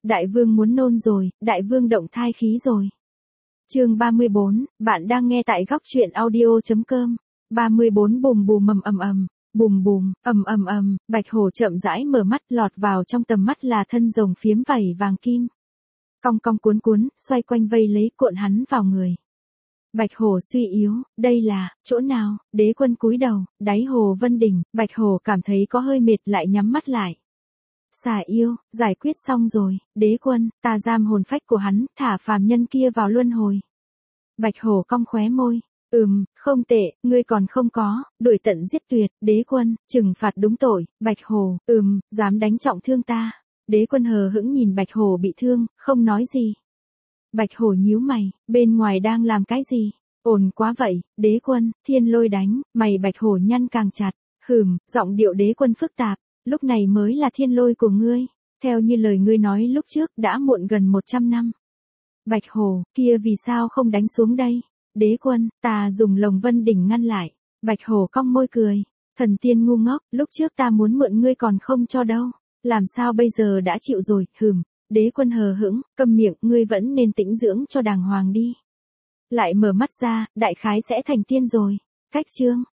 Đại vương muốn nôn rồi, đại vương động thai khí rồi. Chương 34, bạn đang nghe tại góc truyện audio.com. 34 bùm bùm bùm bùm, Bạch Hổ chậm rãi mở mắt, lọt vào trong tầm mắt là thân rồng phiếm vảy vàng kim. Cong cong cuốn cuốn, xoay quanh vây lấy cuộn hắn vào người. Bạch Hổ suy yếu, đây là, chỗ nào? Đế Quân cúi đầu, đáy hồ Vân Đỉnh, Bạch Hổ cảm thấy có hơi mệt lại nhắm mắt lại. Xà yêu, giải quyết xong rồi, Đế Quân, ta giam hồn phách của hắn, thả phàm nhân kia vào luân hồi. Bạch Hổ cong khóe môi. Không tệ, ngươi còn không có, đuổi tận giết tuyệt, Đế Quân, trừng phạt đúng tội, Bạch Hổ, dám đánh trọng thương ta. Đế Quân hờ hững nhìn Bạch Hổ bị thương, không nói gì. Bạch Hổ nhíu mày, bên ngoài đang làm cái gì? Ổn quá vậy, Đế Quân, thiên lôi đánh, mày Bạch Hổ nhăn càng chặt. Giọng điệu Đế Quân phức tạp, lúc này mới là thiên lôi của ngươi. Theo như lời ngươi nói lúc trước, đã muộn gần 100 năm. Bạch Hổ, kia vì sao không đánh xuống đây? Đế Quân, ta dùng lồng Vân Đỉnh ngăn lại. Bạch Hổ cong môi cười. Thần tiên ngu ngốc, lúc trước ta muốn mượn ngươi còn không cho đâu. Làm sao bây giờ đã chịu rồi, Đế Quân hờ hững, câm miệng, ngươi vẫn nên tĩnh dưỡng cho đàng hoàng đi. Lại mở mắt ra, đại khái sẽ thành tiên rồi. Cách chương.